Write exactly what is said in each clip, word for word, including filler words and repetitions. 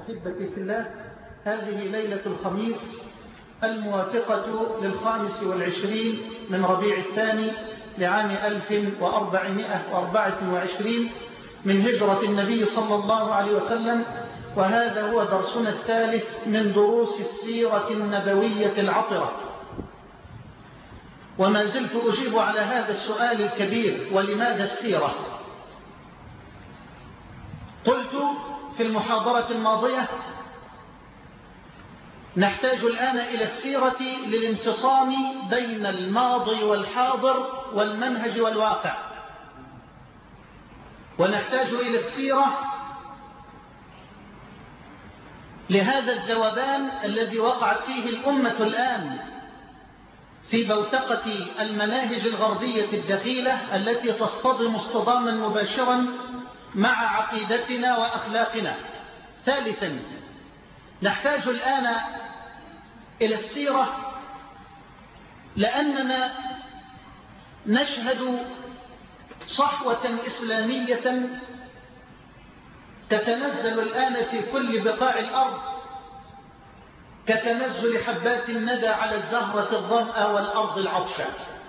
أحبتي في الله، هذه ليلة الخميس الموافقة للخامس والعشرين من ربيع الثاني لعام ألف وأربعمائة وأربعة وعشرين من هجرة النبي صلى الله عليه وسلم، وهذا هو درسنا الثالث من دروس السيرة النبوية العطرة. وما زلت أجيب على هذا السؤال الكبير: ولماذا السيرة؟ قلت في المحاضرة الماضية: نحتاج الآن إلى السيرة للانفصام بين الماضي والحاضر والمنهج والواقع، ونحتاج إلى السيرة لهذا الذوبان الذي وقعت فيه الأمة الآن في بوتقة المناهج الغربية الدخيلة التي تصطدم اصطداما مباشرا مع عقيدتنا وأخلاقنا. ثالثا، نحتاج الآن إلى السيرة لأننا نشهد صحوة إسلامية تتنزل الآن في كل بقاع الأرض كتنزل حبات الندى على الزهرة الظمأ والأرض العطشة.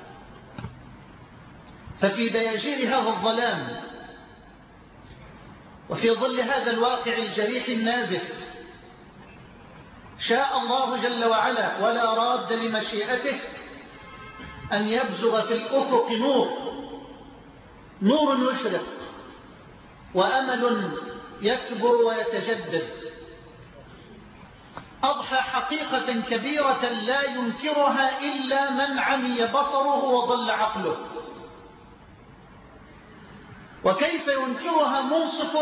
ففي دياجير هذا الظلام وفي ظل هذا الواقع الجريح النازف شاء الله جل وعلا ولا راد لمشيئته أن يبزغ في الأفق نور نور يشرق وأمل يكبر ويتجدد. أضحى حقيقة كبيرة لا ينكرها إلا من عمي بصره وضل عقله. وكيف ينكرها منصف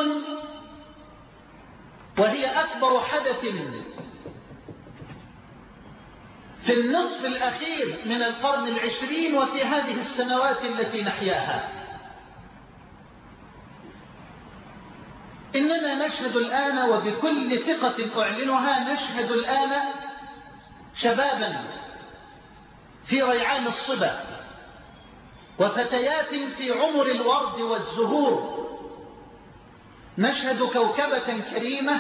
وهي أكبر حدث في النصف الأخير من القرن العشرين وفي هذه السنوات التي نحياها. إننا نشهد الآن وبكل ثقة أعلنها، نشهد الآن شبابا في ريعان الصبا وفتيات في عمر الورد والزهور. نشهد كوكبة كريمة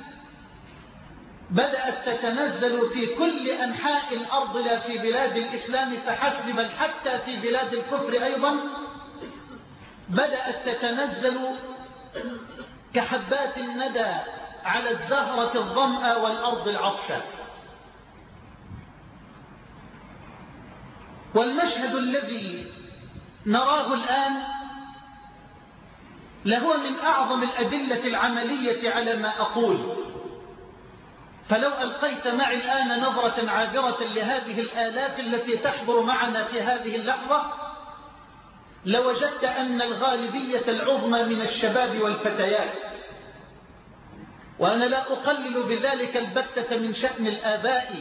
بدأت تتنزل في كل أنحاء الأرض، لا في بلاد الإسلام فحسب بل حتى في بلاد الكفر أيضا بدأت تتنزل كحبات الندى على الزهرة الظمأ والأرض العطشة. والمشهد الذي نراه الآن لهو من أعظم الأدلة العملية على ما أقول. فلو ألقيت معي الآن نظرة عابرة لهذه الآلاف التي تحضر معنا في هذه اللحظة لوجدت أن الغالبية العظمى من الشباب والفتيات. وأنا لا أقلل بذلك البتة من شأن الآباء،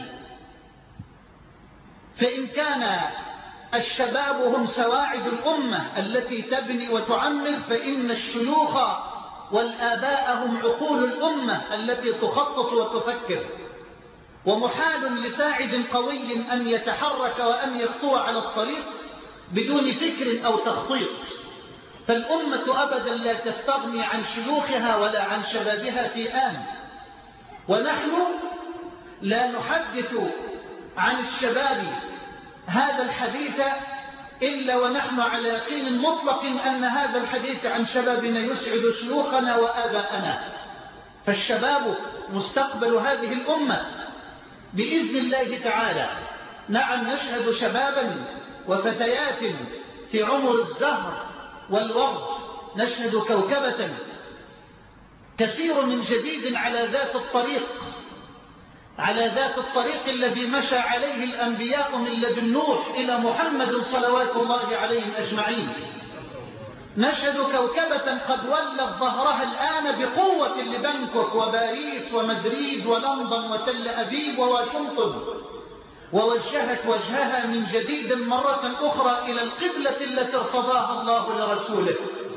فإن كان الشباب هم سواعد الأمة التي تبني وتعمر، فإن الشيوخ والآباء هم عقول الأمة التي تخطط وتفكر. ومحال لساعد قوي أن يتحرك وأن يخطو على الطريق بدون فكر أو تخطيط. فالأمة أبدا لا تستغني عن شيوخها ولا عن شبابها في آن. ونحن لا نحدث عن الشباب هذا الحديث إلا ونحن على يقين مطلق أن هذا الحديث عن شبابنا يسعد شيوخنا وآباءنا. فالشباب مستقبل هذه الأمة بإذن الله تعالى. نعم، نشهد شبابا وفتيات في عمر الزهر والورد، نشهد كوكبة كثير من جديد على ذات الطريق على ذات الطريق الذي مشى عليه الأنبياء من لدن نوح إلى محمد صلوات الله عليهم أجمعين. نشهد كوكبة قد ولت ظهرها الآن بقوة لبنكوك وباريس ومدريد ولندن وتل أبيب وواشنطن، ووجهت وجهها من جديد مرة أخرى إلى القبلة التي ارتضاها الله لرسوله.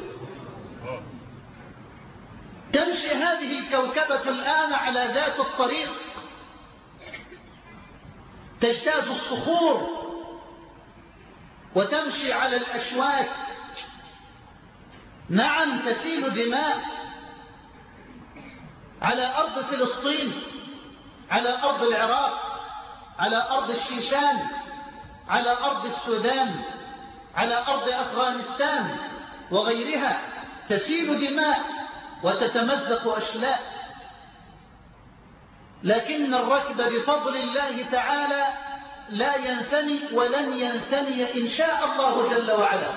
تمشي هذه الكوكبة الآن على ذات الطريق، تجتاز الصخور وتمشي على الأشواك. نعم، تسيل دماء على أرض فلسطين، على أرض العراق، على أرض الشيشان، على أرض السودان، على أرض أفغانستان وغيرها، تسيل دماء وتتمزق أشلاء، لكن الركب بفضل الله تعالى لا ينثني ولن ينثني إن شاء الله جل وعلا،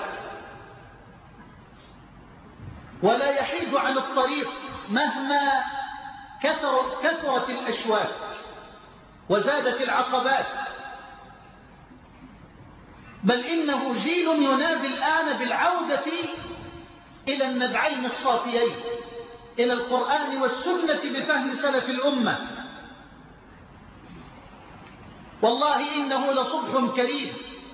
ولا يحيد عن الطريق مهما كثرت, كثرت الأشواك وزادت العقبات. بل إنه جيل ينادي الآن بالعودة إلى النبعين الصافيين، إلى القرآن والسنة بفهم سلف الأمة. والله إنه لصبح كريم.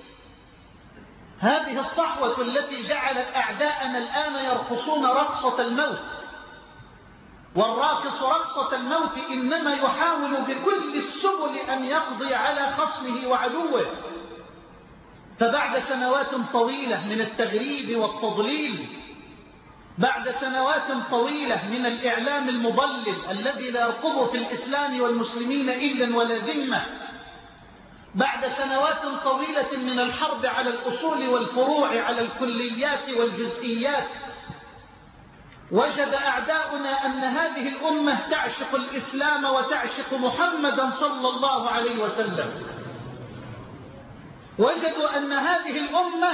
هذه الصحوة التي جعلت أعداءنا الآن يرقصون رقصة الموت، والراقص رقصة الموت إنما يحاول بكل السبل أن يقضي على خصمه وعدوه. فبعد سنوات طويلة من التغريب والتضليل، بعد سنوات طويلة من الإعلام المضلل الذي لا يرقب في الإسلام والمسلمين إلا ولا ذمة، بعد سنوات طويلة من الحرب على الأصول والفروع، على الكليات والجزئيات، وجد أعداؤنا أن هذه الأمة تعشق الإسلام وتعشق محمدا صلى الله عليه وسلم. وجدوا أن هذه الأمة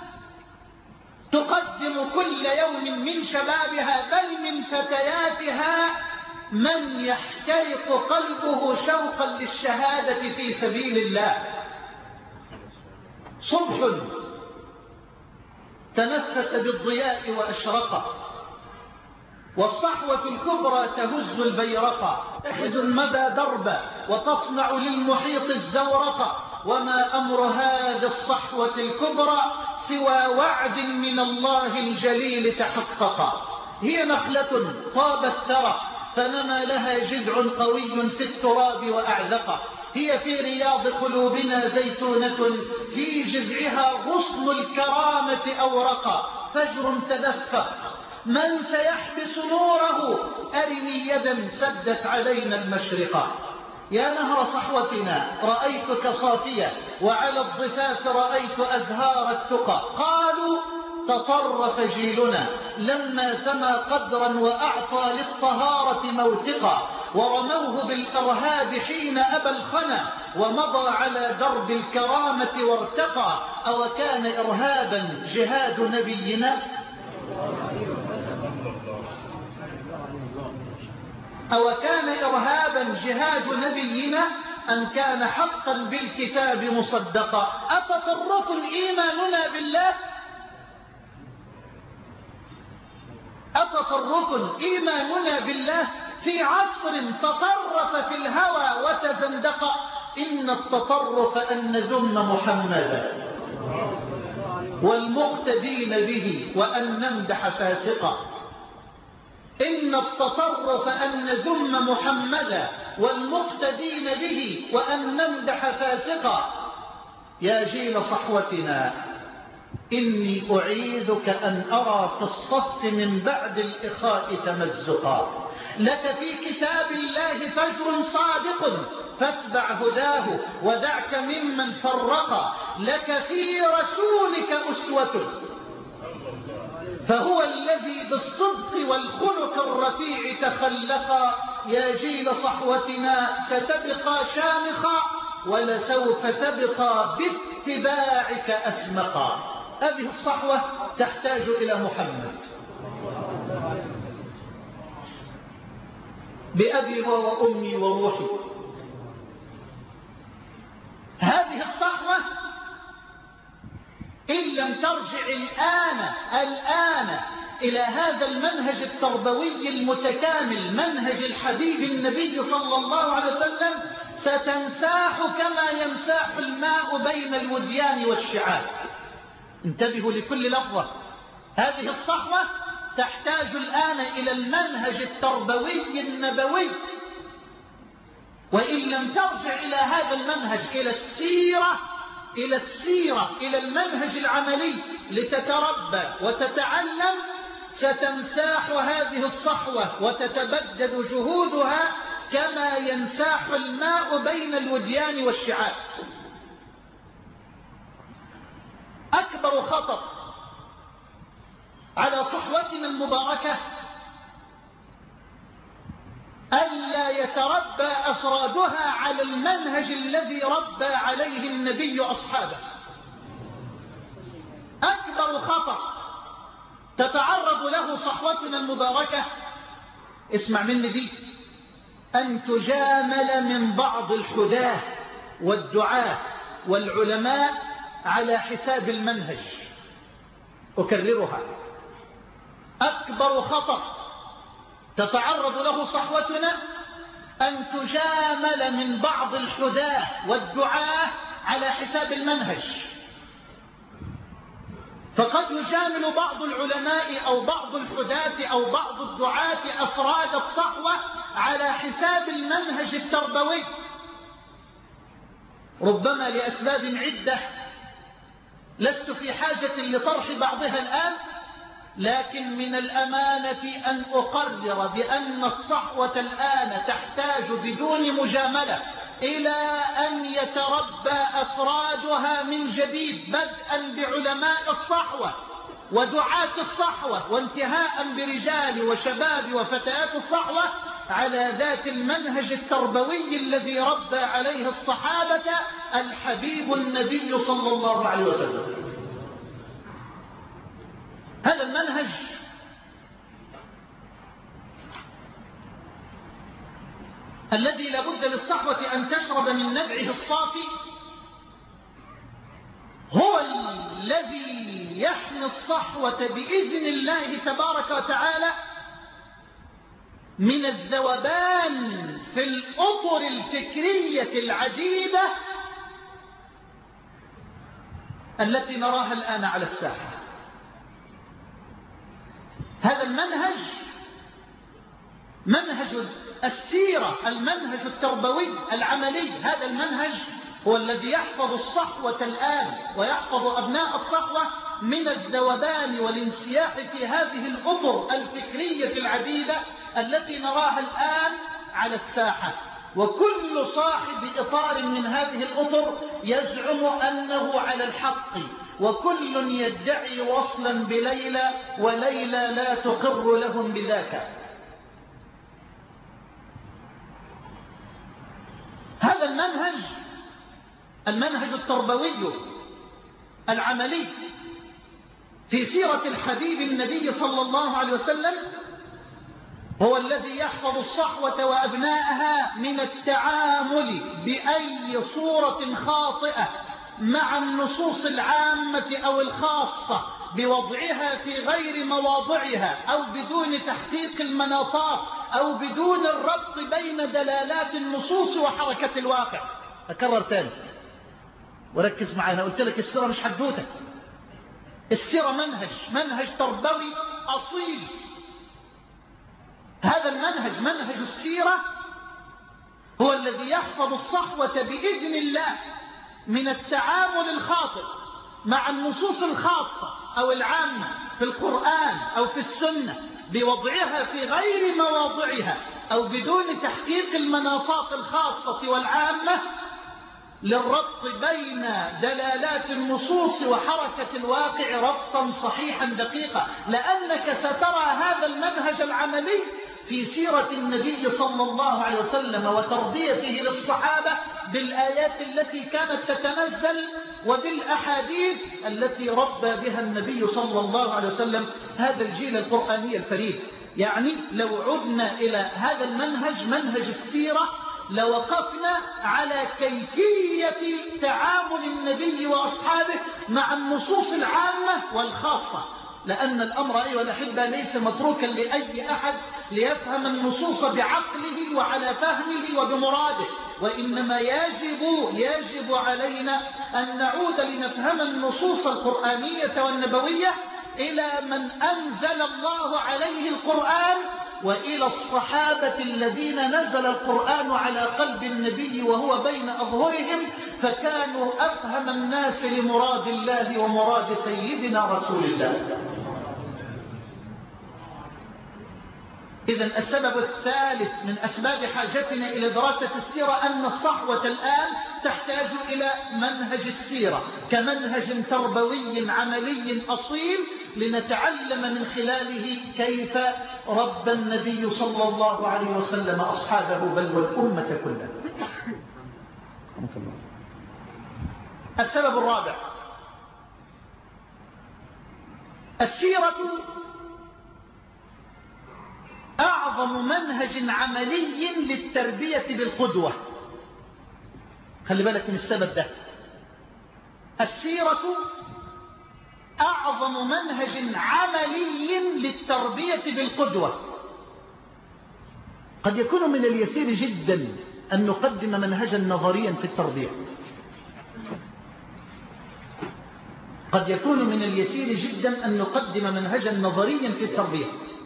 تقدم كل يوم من شبابها بل من فتياتها من يحترق قلبه شوقا للشهادة في سبيل الله. صبح تنفس بالضياء وأشرق، والصحوة الكبرى تهز البيرق، تحز المدى دربا وتصنع للمحيط الزورق. وما أمر هذه الصحوة الكبرى سوى وعد من الله الجليل تحقق. هي نخلة طابت ثرى فنما لها جذع قوي في التراب وأعلق. هي في رياض قلوبنا زيتونة في جذعها غصن الكرامة أورق. فجر تدفق من سيحبس نوره أرني يدا سدت علينا المشرقة. يا نهر صحوتنا رأيتك صافية وعلى الضفاف رأيت أزهار التقى. قالوا تطرف جيلنا لما سما قدرا وأعطى للطهارة موثقا، ورموه بالإرهاب حين أبى الخنا ومضى على درب الكرامة وارتقى. أو كان إرهابا جهاد نبينا أو كان إرهابا جهاد نبينا أم كان حقا بالكتاب مصدقا. أتطرف إيماننا بالله أتطرف إيماننا بالله في عصر تطرف في الهوى وتزندق. إن التطرف أن نذم محمدا والمقتدين به وأن نمدح فاسقا. إن التطرف أن نذم محمدا والمقتدين به وأن نمدح فاسقا. يا جيل صحوتنا إني أعيذك أن أرى في الصف من بعد الإخاء تمزقا. لك في كتاب الله فجر صادق فاتبع هداه ودعك ممن فرق. لك في رسولك أسوة فهو الذي بالصدق والخلق الرفيع تخلقا. يا جيل صحوتنا ستبقى شامخا ولسوف تبقى باتباعك أسمقا. هذه الصحوة تحتاج إلى محمد. بأبي وأمي وروحي هذه الصحوة إن لم ترجع الآن الآن إلى هذا المنهج التربوي المتكامل، منهج الحبيب النبي صلى الله عليه وسلم، ستنساح كما ينساح الماء بين الوديان والشعاب. انتبهوا لكل لفظة. هذه الصحوة تحتاج الآن إلى المنهج التربوي النبوي، وإن لم ترجع إلى هذا المنهج إلى السيرة إلى السيرة إلى المنهج العملي لتتربى وتتعلم، ستنساح هذه الصحوة وتتبدد جهودها كما ينساح الماء بين الوديان والشعاب. أكبر خطر على صحوتنا المباركة ألا يتربى أفرادها على المنهج الذي ربى عليه النبي أصحابه. أكبر خطر تتعرض له صحوتنا المباركة، اسمع مني دي، أن تجامل من بعض الحداة والدعاة والعلماء على حساب المنهج. أكررها، أكبر خطر تتعرض له صحوتنا أن تجامل من بعض الحداة والدعاة على حساب المنهج. فقد يجامل بعض العلماء أو بعض الحداة أو بعض الدعاة أفراد الصحوة على حساب المنهج التربوي، ربما لأسباب عدة لست في حاجة لطرح بعضها الآن، لكن من الأمانة أن أقرر بأن الصحوة الآن تحتاج بدون مجاملة إلى أن يتربى أفرادها من جديد، بدءا بعلماء الصحوة ودعاة الصحوة وانتهاء برجال وشباب وفتيات الصحوة على ذات المنهج التربوي الذي ربى عليه الصحابة الحبيب النبي صلى الله عليه وسلم. هذا المنهج الذي لابد للصحوة أن تشرب من نبعه الصافي هو الذي يحمي الصحوة بإذن الله تبارك وتعالى من الذوبان في الأطر الفكرية العديدة التي نراها الآن على الساحة. هذا المنهج منهج السيرة، المنهج التربوي العملي، هذا المنهج هو الذي يحفظ الصحوة الآن ويحفظ أبناء الصحوة من الذوبان والانسياح في هذه الأطر الفكرية العديدة التي نراها الآن على الساحة. وكل صاحب إطار من هذه الأطر يزعم أنه على الحق، وكل يدعي وصلا بليلى وليلى لا تقر لهم بذاك. هذا المنهج المنهج التربوي العملي في سيرة الحبيب النبي صلى الله عليه وسلم هو الذي يحفظ الصحوة وأبنائها من التعامل بأي صورة خاطئة مع النصوص العامة أو الخاصة بوضعها في غير مواضعها أو بدون تحقيق المناطات أو بدون الربط بين دلالات النصوص وحركة الواقع. أكرر تاني وركز معانا، قلت لك السيرة مش حدوتة، السيرة منهج منهج تربوي أصيل. هذا المنهج منهج السيرة هو الذي يحفظ الصحوة بإذن الله من التعامل الخاطئ مع النصوص الخاصة أو العامة في القرآن أو في السنة بوضعها في غير مواضعها أو بدون تحقيق المناطات الخاصة والعامة للربط بين دلالات النصوص وحركة الواقع ربطا صحيحا دقيقا، لأنك سترى هذا المنهج العملي في سيرة النبي صلى الله عليه وسلم وتربيته للصحابة بالآيات التي كانت تتنزل وبالأحاديث التي ربى بها النبي صلى الله عليه وسلم هذا الجيل القرآني الفريد. يعني لو عدنا إلى هذا المنهج منهج السيرة لوقفنا على كيفية تعامل النبي وأصحابه مع النصوص العامة والخاصة، لأن الأمر أيها الأحبة ليس متروكا لأي أحد ليفهم النصوص بعقله وعلى فهمه وبمراده، وإنما يجب, يجب علينا أن نعود لنفهم النصوص القرآنية والنبوية إلى من أنزل الله عليه القرآن وإلى الصحابة الذين نزل القرآن على قلب النبي وهو بين أظهرهم، فكانوا أفهم الناس لمراد الله ومراد سيدنا رسول الله. إذن السبب الثالث من أسباب حاجتنا إلى دراسة السيرة أن الصحوة الآن تحتاج إلى منهج السيرة كمنهج تربوي عملي أصيل لنتعلم من خلاله كيف ربى النبي صلى الله عليه وسلم أصحابه بل والأمة كلها. السبب الرابع: السيرة أعظم منهج عملي للتربية بالقدوة. خلي بالك من السبب ده. السيرة أعظم منهج عملي للتربية بالقدوة. قد يكون من اليسير جدا أن نقدم منهجا نظريا في التربية. قد يكون من اليسير جدا أن نقدم منهجا نظريا في التربية،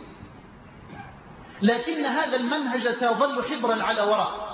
لكن هذا المنهج سيظل حبرا على ورق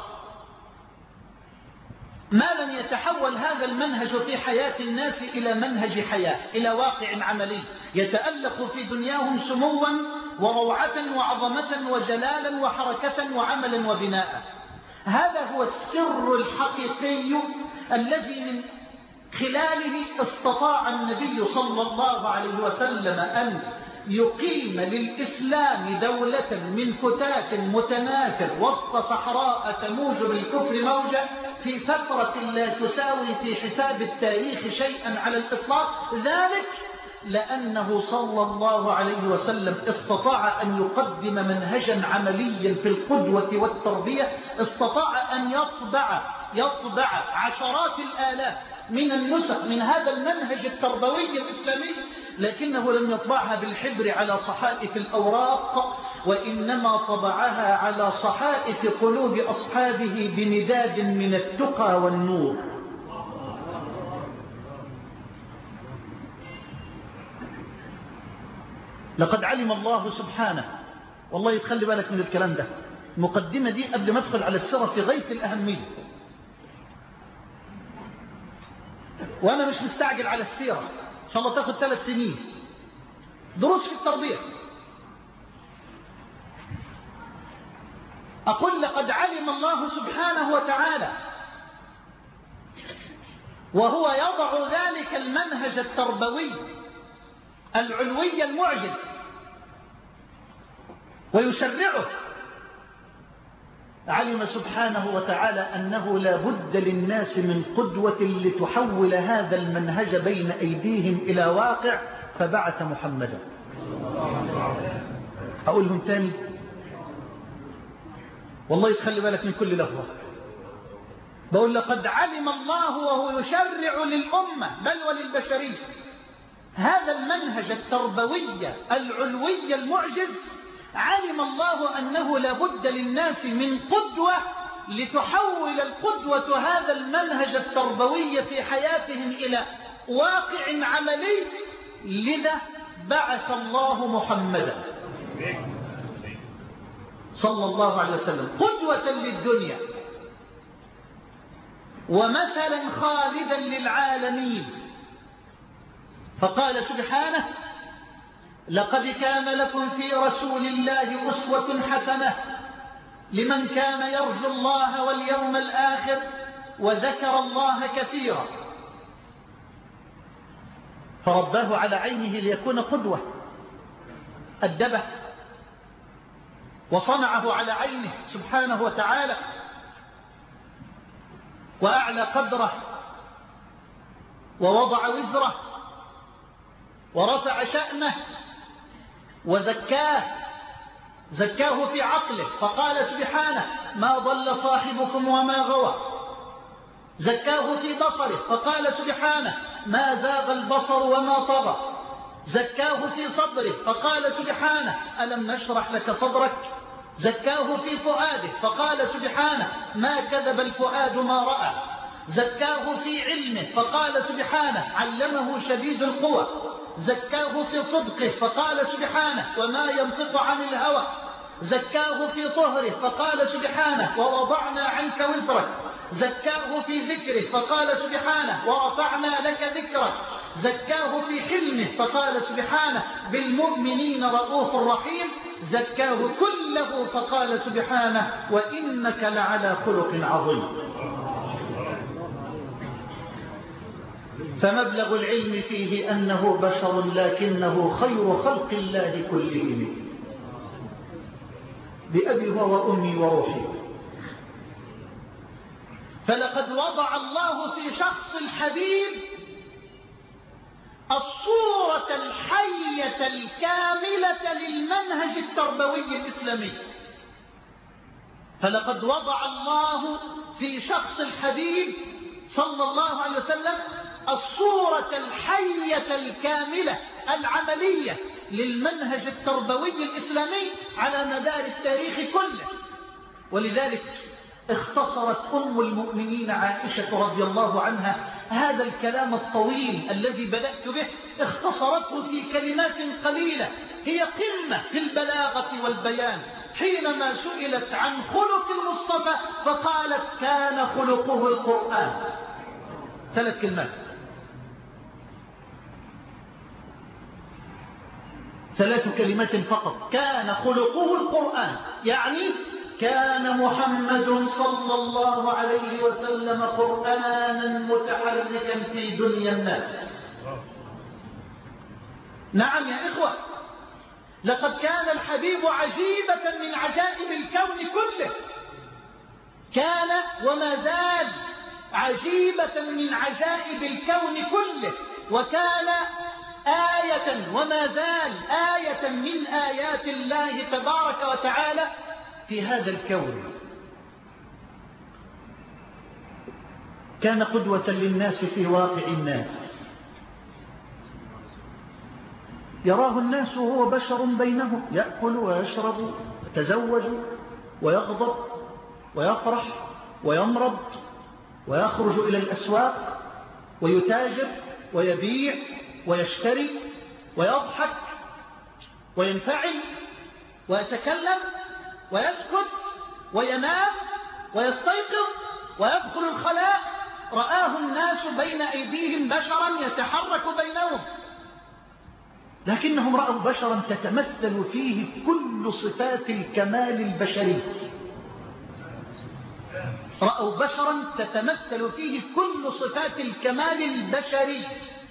ما لم يتحول هذا المنهج في حياة الناس إلى منهج حياة، إلى واقع عملي يتألق في دنياهم سموا وروعة وعظمة وجلالا وحركة وعملا وبناء. هذا هو السر الحقيقي الذي من خلاله استطاع النبي صلى الله عليه وسلم أن يقيم للإسلام دولة من فتات متناثر وسط صحراء تموج بالكفر موجة في فترة لا تساوي في حساب التاريخ شيئا على الإطلاق، ذلك لأنه صلى الله عليه وسلم استطاع أن يقدم منهجا عمليا في القدوة والتربية، استطاع أن يطبع يطبع عشرات الآلاف من النسخ من هذا المنهج التربوي الإسلامي، لكنه لم يطبعها بالحبر على صحائف الأوراق، وإنما طبعها على صحائف قلوب أصحابه بمداد من التقى والنور. لقد علم الله سبحانه، والله يتخلي بالك من الكلام ده، المقدمة دي قبل ما ادخل على السيرة في غاية الأهمية، وأنا مش مستعجل على السيرة، إن شاء الله تاخد ثلاث سنين دروس في التربية. أقول لقد علم الله سبحانه وتعالى وهو يضع ذلك المنهج التربوي العلوي المعجز ويشرعه، علم سبحانه وتعالى أنه لا بد للناس من قدوة لتحول هذا المنهج بين أيديهم إلى واقع، فبعث محمدا. أقولهم تاني، والله يتخلي بالك من كل لفظة. بقول لقد علم الله وهو يشرع للأمة بل وللبشرية هذا المنهج التربوي العلوي المعجز. علم الله أنه لا بد للناس من قدوة لتحول القدوة هذا المنهج التربوي في حياتهم إلى واقع عملي، لذا بعث الله محمدا صلى الله عليه وسلم قدوة للدنيا ومثلا خالدا للعالمين. فقال سبحانه: لقد كان لكم في رسول الله أسوة حسنة لمن كان يرجو الله واليوم الآخر وذكر الله كثيرا. فرباه على عينه ليكون قدوة، أدبه وصنعه على عينه سبحانه وتعالى، وأعلى قدره ووضع وزره ورفع شأنه وزكاه، زكاه في عقله فقال سبحانه: ما ضل صاحبكم وما غوى. زكاه في بصره فقال سبحانه: ما زاغ البصر وما طغى. زكاه في صدره فقال سبحانه: ألم نشرح لك صدرك. زكاه في فؤاده فقال سبحانه: ما كذب الفؤاد ما رأى. زكاه في علمه فقال سبحانه: علمه شديد القوى. زكاه في صدقه فقال سبحانه: وما ينطق عن الهوى. زكاه في طهره فقال سبحانه: ووضعنا عنك وزرك. زكاه في ذكره فقال سبحانه: ورفعنا لك ذكرك. زكاه في حلمه فقال سبحانه بالمؤمنين رؤوف رحيم، زكاه كله فقال سبحانه وإنك لعلى خلق عظيم. فمبلغ العلم فيه أنه بشر لكنه خير خلق الله كلهم، بأبي وأمي وروحي. فلقد وضع الله في شخص الحبيب الصورة الحية الكاملة للمنهج التربوي الإسلامي. فلقد وضع الله في شخص الحبيب صلى الله عليه وسلم الصورة الحية الكاملة العملية للمنهج التربوي الإسلامي على مدار التاريخ كله. ولذلك اختصرت أم المؤمنين عائشة رضي الله عنها هذا الكلام الطويل الذي بدأت به، اختصرته في كلمات قليلة هي قمة في البلاغة والبيان. حينما سئلت عن خلق المصطفى فقالت كان خلقه القرآن. ثلاث كلمات، ثلاث كلمات فقط، كان خلقه القرآن، يعني كان محمد صلى الله عليه وسلم قرآنا متحركا في دنيا الناس. نعم يا إخوة، لقد كان الحبيب عجيبة من عجائب الكون كله، كان وما زال عجيبة من عجائب الكون كله، وكان آية وما زال آية من آيات الله تبارك وتعالى في هذا الكون. كان قدوة للناس في واقع الناس، يراه الناس وهو بشر بينهم، يأكل ويشرب ويتزوج ويغضب ويفرح ويمرض ويخرج إلى الأسواق ويتاجر ويبيع ويشتري ويضحك وينفعل ويتكلم ويسكت وينام ويستيقظ ويدخل الخلاء. رآه الناس بين أيديهم بشرا يتحرك بينهم، لكنهم رأوا بشرا تتمثل فيه كل صفات الكمال البشري. رأوا بشرا تتمثل فيه كل صفات الكمال البشري.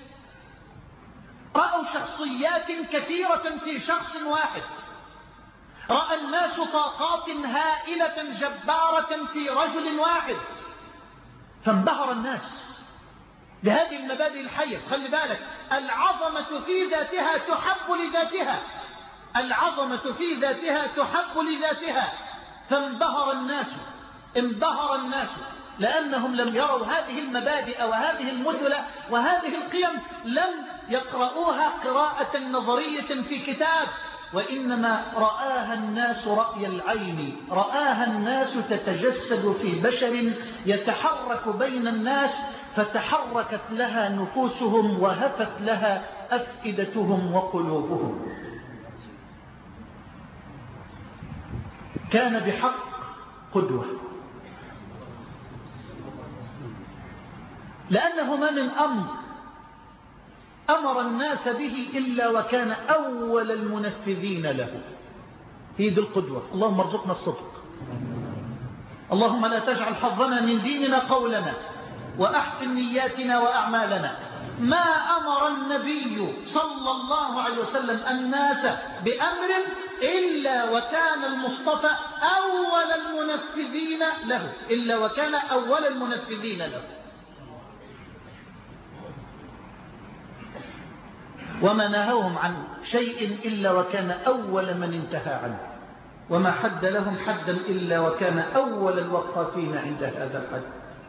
رأوا شخصيات كثيرة في شخص واحد. رأى الناس طاقات هائلة جبارة في رجل واحد، فانبهر الناس بهذه المبادئ الحية. خلي بالك، العظمة في ذاتها تحب لذاتها، العظمة في ذاتها تحب لذاتها. فانبهر الناس، انبهر الناس لأنهم لم يروا هذه المبادئ وهذه المثلة وهذه القيم، لم يقرؤوها قراءة نظرية في كتاب، وإنما رآها الناس رأي العين، رآها الناس تتجسد في بشر يتحرك بين الناس، فتحركت لها نفوسهم وهفت لها أفئدتهم وقلوبهم. كان بحق قدوة، لأنه ما من أمر أمر الناس به إلا وكان أول المنفذين له. هي دي القدوة. اللهم ارزقنا الصدق، اللهم لا تجعل حظنا من ديننا قولنا، وأحسن نياتنا وأعمالنا. ما أمر النبي صلى الله عليه وسلم الناس بأمر إلا وكان المصطفى أول المنفذين له، إلا وكان أول المنفذين له. وما نهوهم عن شيء إلا وكان أول من انتهى عنه، وما حد لهم حدا إلا وكان أول الوقافين عند هذا الحد.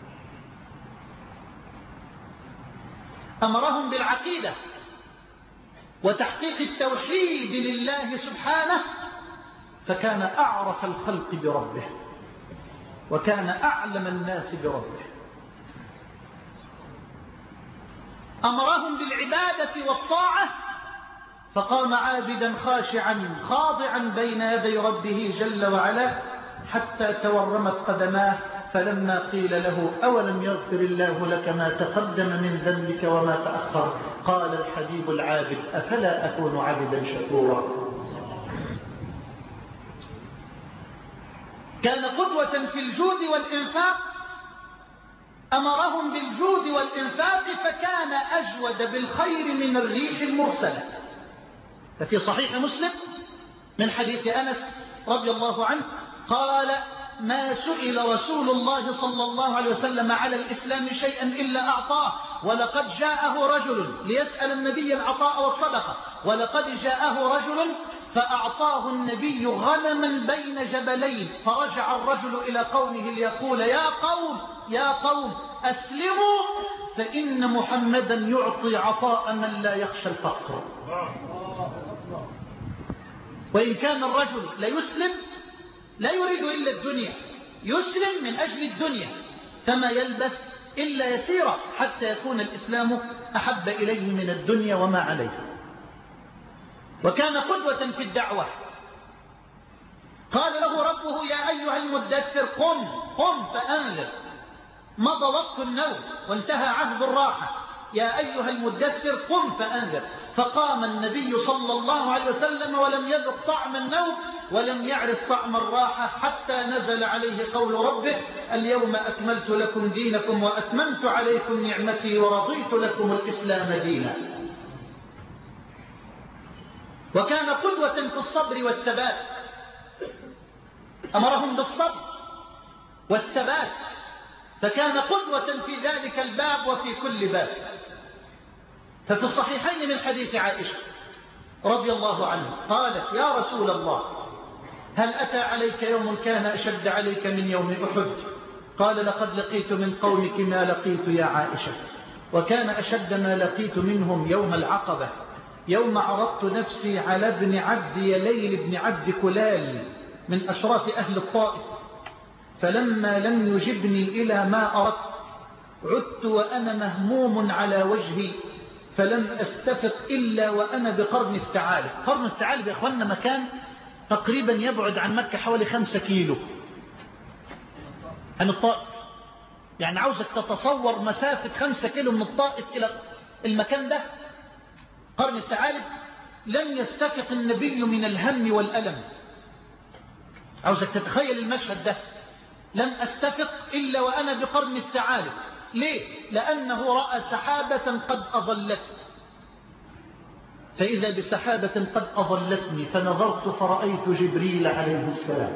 أمرهم بالعقيدة وتحقيق التوحيد لله سبحانه، فكان أعرف الخلق بربه وكان أعلم الناس بربه. أمرهم بالعبادة والطاعة، فقام عابدا خاشعا خاضعا بين يدي ربه جل وعلا حتى تورمت قدماه فلما قيل له أولم يغفر الله لك ما تقدم من ذنبك وما تأخر قال الحبيب العابد أفلا أكون عبدا شكورا. كان قدوة في الجود والإنفاق، أمرهم بالجود والإنفاق فكان أجود بالخير من الريح المرسلة. ففي صحيح مسلم من حديث أنس رضي الله عنه قال ما سئل رسول الله صلى الله عليه وسلم على الإسلام شيئا إلا أعطاه، ولقد جاءه رجل ليسأل النبي العطاء والصدقة، ولقد جاءه رجل فأعطاه النبي غنما بين جبلين، فرجع الرجل إلى قومه ليقول يا قوم يا قوم أسلموا فإن محمدا يعطي عطاء من لا يخشى الفقر. وإن كان الرجل لا يسلم لا يريد إلا الدنيا، يسلم من أجل الدنيا، فما يلبث إلا يسيرا حتى يكون الإسلام أحب إليه من الدنيا وما عليه. وكان قدوة في الدعوة. قال له ربه يا أيها المدثر قم قم فأنذر، مضى وقت النوم وانتهى عهد الراحة، يا أيها المدثر قم فأنذر. فقام النبي صلى الله عليه وسلم ولم يذق طعم النوم ولم يعرف طعم الراحة حتى نزل عليه قول ربه اليوم أكملت لكم دينكم وأتممت عليكم نعمتي ورضيت لكم الإسلام دينا. وكان قدوة في الصبر والثبات، أمرهم بالصبر والثبات، فكان قدوة في ذلك الباب وفي كل باب. ففي الصحيحين من حديث عائشة رضي الله عنها قالت يا رسول الله هل أتى عليك يوم كان أشد عليك من يوم أحد؟ قال لقد لقيت من قومك ما لقيت يا عائشة، وكان أشد ما لقيت منهم يوم العقبة، يوم عرضت نفسي على ابن عبد يليل بن عبد كلال من أشراف أهل الطائف، فلما لم يجبني إلى ما أردت عدت وأنا مهموم على وجهي فلم أستفق إلا وأنا بقرن الثعالب. قرن الثعالب يا أخوانا مكان تقريبا يبعد عن مكة حوالي خمسة كيلو عن الطائف، يعني عاوزك تتصور مسافة خمسة كيلو من الطائف إلى المكان ده قرن الثعالب. لم يستفق النبي من الهم والألم، عاوزك تتخيل المشهد ده، لم أستفق إلا وأنا بقرن الثعالب. ليه؟ لأنه رأى سحابة قد أظلت، فإذا بسحابة قد أظلتني فنظرت فرأيت جبريل عليه السلام،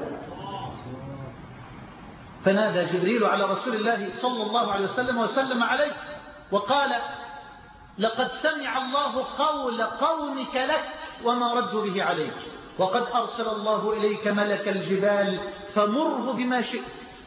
فنادى جبريل على رسول الله صلى الله عليه وسلم وسلم عليه وقال لقد سمع الله قول قومك لك وما ردوا به عليك، وقد أرسل الله إليك ملك الجبال فمره بما شئت.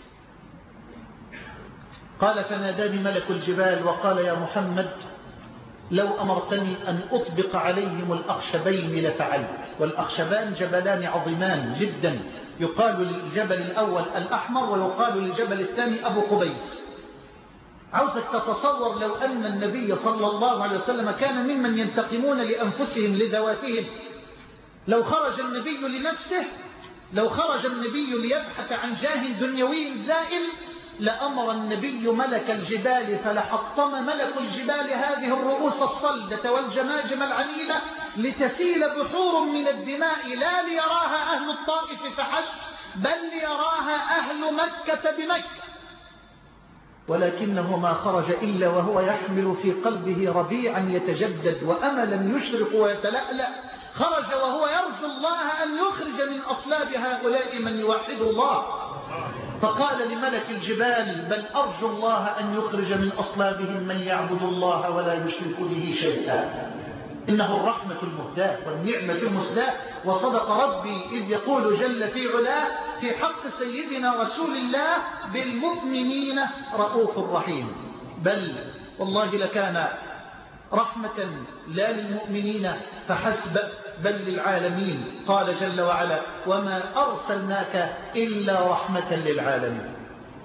قال فناداني ملك الجبال وقال يا محمد لو أمرتني أن أطبق عليهم الأخشبين لفعلت. والأخشبان جبلان عظيمان جدا، يقال للجبل الأول الأحمر ويقال للجبل الثاني أبو قبيس. عاوزك تتصور لو أن النبي صلى الله عليه وسلم كان ممن ينتقمون لأنفسهم لذواتهم، لو خرج النبي لنفسه، لو خرج النبي ليبحث عن جاه دنيوي زائل لأمر النبي ملك الجبال فلحطم ملك الجبال هذه الرؤوس الصلدة والجماجم العنيدة لتسيل بحور من الدماء لا ليراها أهل الطائف فحسب بل ليراها أهل مكة بمكة. ولكنه ما خرج إلا وهو يحمل في قلبه ربيعا يتجدد وأملا يشرق ويتلألأ، خرج وهو يرجو الله أن يخرج من أصلاب هؤلاء من يوحد الله، فقال لملك الجبال بل أرجو الله أن يخرج من أصلابهم من يعبد الله ولا يشرك به شيئا. إنه الرحمة المهداة والنعمة المسداة. وصدق ربي إذ يقول جل في علاه في حق سيدنا رسول الله بالمؤمنين رؤوف رحيم. بل والله لكان رحمة لا للمؤمنين فحسب بل للعالمين. قال جل وعلا وما أرسلناك إلا رحمة للعالمين.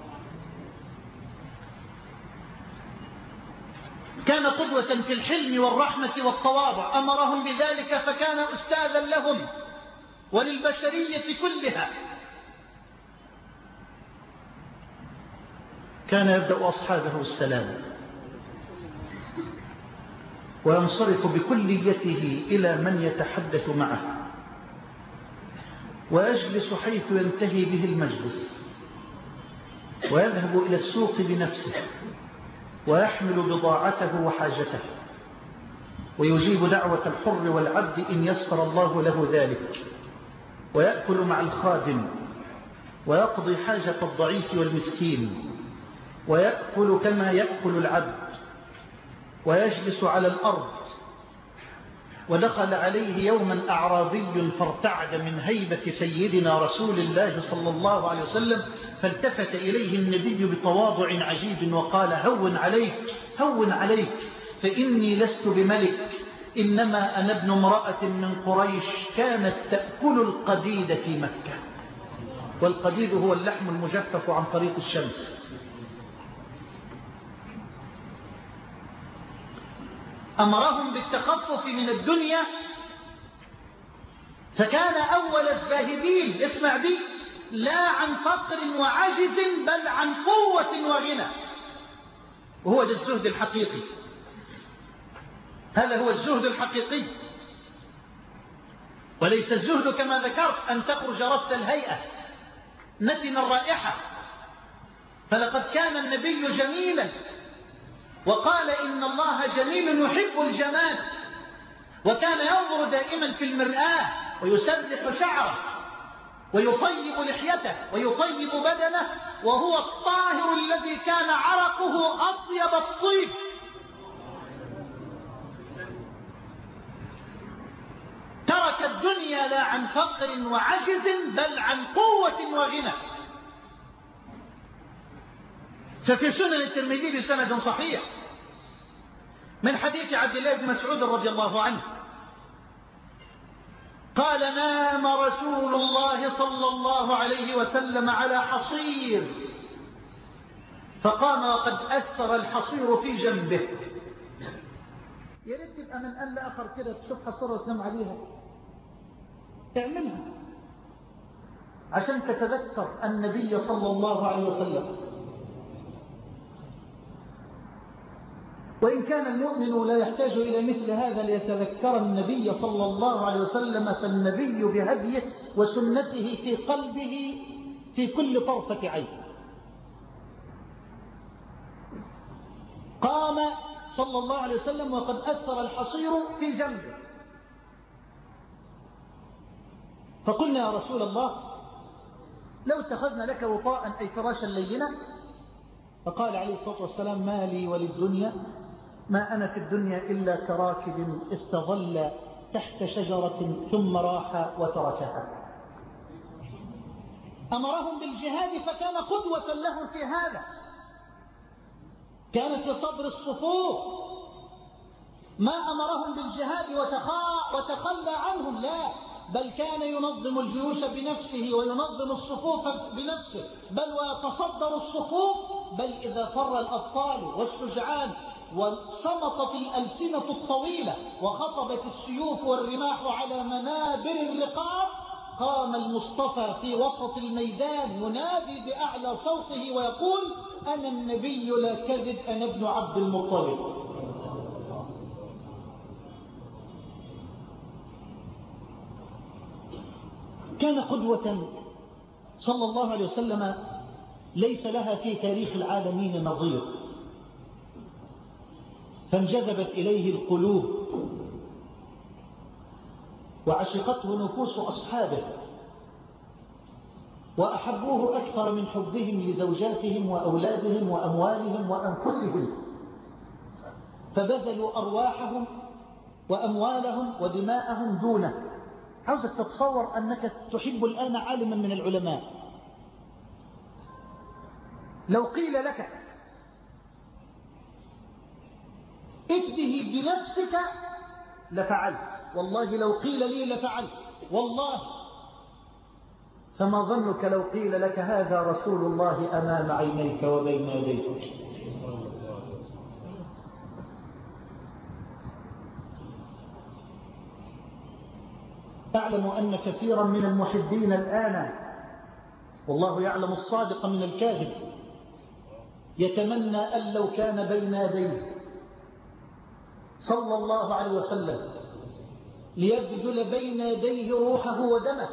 كان قدوة في الحلم والرحمة والتواضع، أمرهم بذلك فكان أستاذا لهم وللبشرية كلها. كان يبدأ أصحابه السلام وينصرف بكليته إلى من يتحدث معه، ويجلس حيث ينتهي به المجلس، ويذهب إلى السوق بنفسه ويحمل بضاعته وحاجته، ويجيب دعوة الحر والعبد إن يسر الله له ذلك، ويأكل مع الخادم، ويقضي حاجة الضعيف والمسكين، ويأكل كما يأكل العبد، ويجلس على الأرض. ودخل عليه يوما أعرابي فارتعد من هيبة سيدنا رسول الله صلى الله عليه وسلم، فالتفت إليه النبي بتواضع عجيب وقال: هون عليك هون عليك، فإني لست بملك، إنما أنا ابن امرأة من قريش كانت تأكل القديد في مكة. والقديد هو اللحم المجفف عن طريق الشمس. أمرهم بالتخفف من الدنيا، فكان أول الزاهدين، اسمع دي، لا عن فقر وعجز بل عن قوة وغنى. وهو ده الزهد الحقيقي، هذا هو الزهد الحقيقي، وليس الزهد كما ذكرت أن تخرج رث الهيئة نتن الرائحة. فلقد كان النبي جميلا، وقال إن الله جميل يحب الجمال، وكان ينظر دائما في المرآة ويسرح شعره ويطيب لحيته ويطيب بدنه، وهو الطاهر الذي كان عرقه أطيب الطيب. ترك الدنيا لا عن فقر وعجز بل عن قوة وغنى. ففي سنن الترمذي بسند صحيح من حديث عبد الله بن مسعود رضي الله عنه قال: نام رسول الله صلى الله عليه وسلم على حصير، فقام وقد أثر الحصير في جنبه. يا ريت تبقى من قال لآخر كده تشوف حصيرة وتنام عليها، اعملها عشان تتذكر النبي صلى الله عليه وسلم. وإن كان المؤمن لا يحتاج إلى مثل هذا ليتذكر النبي صلى الله عليه وسلم، فالنبي بهديه وسنته في قلبه في كل طرفة عين. قام صلى الله عليه وسلم وقد أثر الحصير في جنبه، فقلنا: يا رسول الله، لو اتخذنا لك وطاء أي فراشا لينا. فقال عليه الصلاة والسلام: ما لي وللدنيا، ما أنا في الدنيا إلا كراكب استظل تحت شجرة ثم راح وتركها. أمرهم بالجهاد فكان قدوة لهم في هذا، كان في صدر الصفوف. ما أمرهم بالجهاد وتخلى عنهم، لا، بل كان ينظم الجيوش بنفسه وينظم الصفوف بنفسه، بل ويتصدر الصفوف، بل إذا فر الأبطال والشجعان وصمتت الألسنة الطويلة وخطبت السيوف والرماح على منابر الرقاب، قام المصطفى في وسط الميدان ينادي بأعلى صوته ويقول: أنا النبي لا كذب، أنا ابن عبد المطلب. كان قدوة صلى الله عليه وسلم ليس لها في تاريخ العالمين نظير، فانجذبت إليه القلوب وعشقته نفوس أصحابه، وأحبوه أكثر من حبهم لزوجاتهم وأولادهم وأموالهم وأنفسهم، فبذلوا أرواحهم وأموالهم ودماءهم دونه. عاوزك تتصور أنك تحب الآن عالما من العلماء، لو قيل لك افده بنفسك لفعلت، والله لو قيل لي لفعلت والله. فما ظنك لو قيل لك هذا رسول الله أمام عينيك وبين يديك؟ أعلم أن كثيرا من المحبين الآن، والله يعلم الصادق من الكاذب، يتمنى أن لو كان بين يديه صلى الله عليه وسلم ليبذل بين يديه روحه ودمه،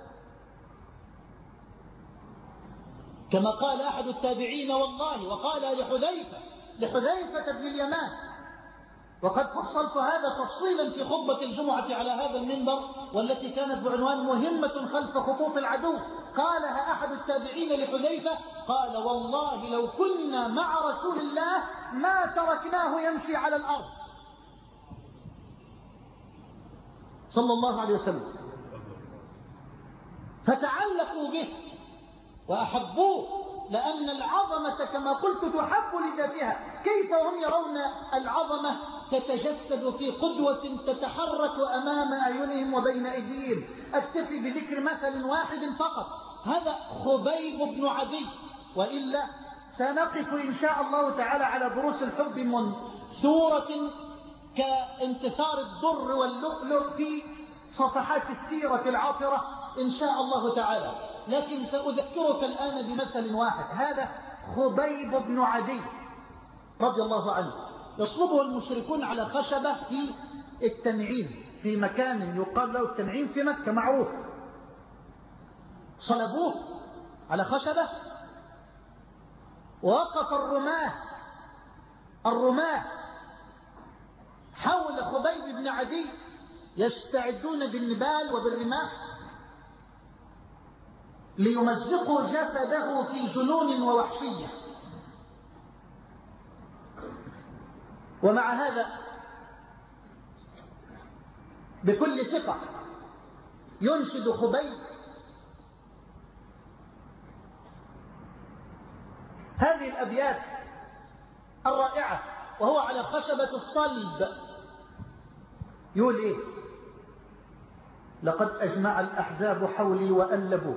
كما قال أحد التابعين والله وقال لحذيفة لحذيفة بن اليمان، وقد فصلت هذا تفصيلا في خطبة الجمعة على هذا المنبر والتي كانت بعنوان مهمة خلف خطوط العدو، قالها أحد التابعين لحذيفة، قال والله لو كنا مع رسول الله ما تركناه يمشي على الأرض صلى الله عليه وسلم، فتعلقوا به وأحبوه لأن العظمة كما قلت تحب لذاتها. كيف هم يرون العظمة تتجسد في قدوة تتحرك أمام أعينهم وبين أيديهم؟ أكتفي بذكر مثل واحد فقط، هذا خبيب بن عدي، وإلا سنقف إن شاء الله تعالى على دروس الحب من سورة كانتصار الضر واللؤلؤ في صفحات السيرة العاطرة إن شاء الله تعالى، لكن سأذكرك الآن بمثل واحد. هذا خبيب بن عدي رضي الله عنه، يصلبه المشركون على خشبة في التنعيم، في مكان يقال له التنعيم في مكة معروف، صلبوه على خشبة، ووقف الرماة الرماة حول خبيب بن عدي يستعدون بالنبال وبالرماح ليمزقوا جسده في جنون ووحشية. ومع هذا بكل ثقة ينشد خبيب هذه الأبيات الرائعة وهو على خشبة الصلب، يقول إيه؟ لقد أجمع الأحزاب حولي وألبوا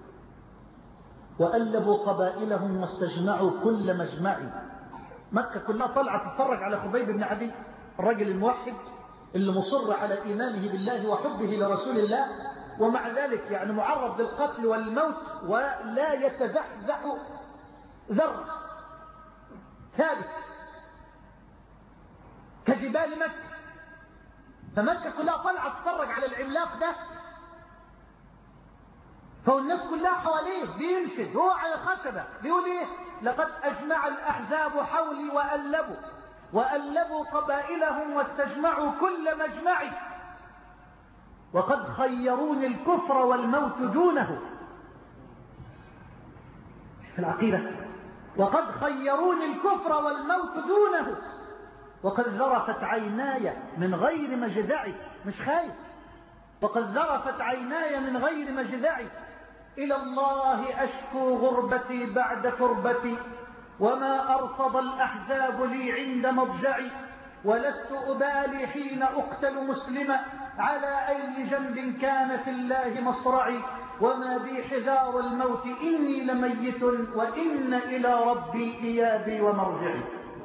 وألبوا قبائلهم واستجمعوا كل مجمعي. مكة كلها طلعت تتفرج على خبيب بن عدي، الرجل الموحد اللي مصر على إيمانه بالله وحبه لرسول الله، ومع ذلك يعني معرض للقتل والموت ولا يتزحزح ذرة، ثابت كجبال مكة. فمكة كلها طلعت تتفرج على العملاق ده، فالناس كلها حواليه بينشد، هو على خشبة بيقول ايه؟ لقد أجمع الأحزاب حولي وألبوا وألبوا قبائلهم واستجمعوا كل مجمعي، وقد خيروني الكفر والموت دونه. في العقيدة وقد خيروني الكفر والموت دونه، وقد ذرفت عيناي من غير مجدعي، مش خايف، وقد ذرفت عيناي من غير مجدعي، إلى الله أشكو غربتي بعد كربتي، وما أرصد الأحزاب لي عند مضجعي، ولست أبالي حين أقتل مسلما، على أي جنب كان في الله مصرعي، وما بي حذار الموت إني لميت، وإن إلى ربي إيابي ومرجعي.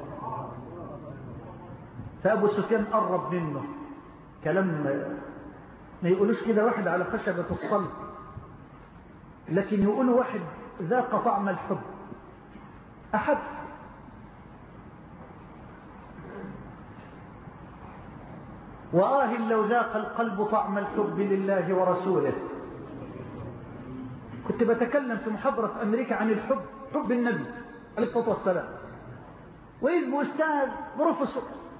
فأبو سفيان قرب منه كلام ما يقولوش كده واحد على خشبة الصلب، لكن يقولوا واحد ذاق طعم الحب، أحب. وآه لو ذاق القلب طعم الحب لله ورسوله. كنت بتكلم في محاضرة في أمريكا عن الحب، حب النبي عليه الصلاة والسلام، وإذ بأستاذ بروفيسور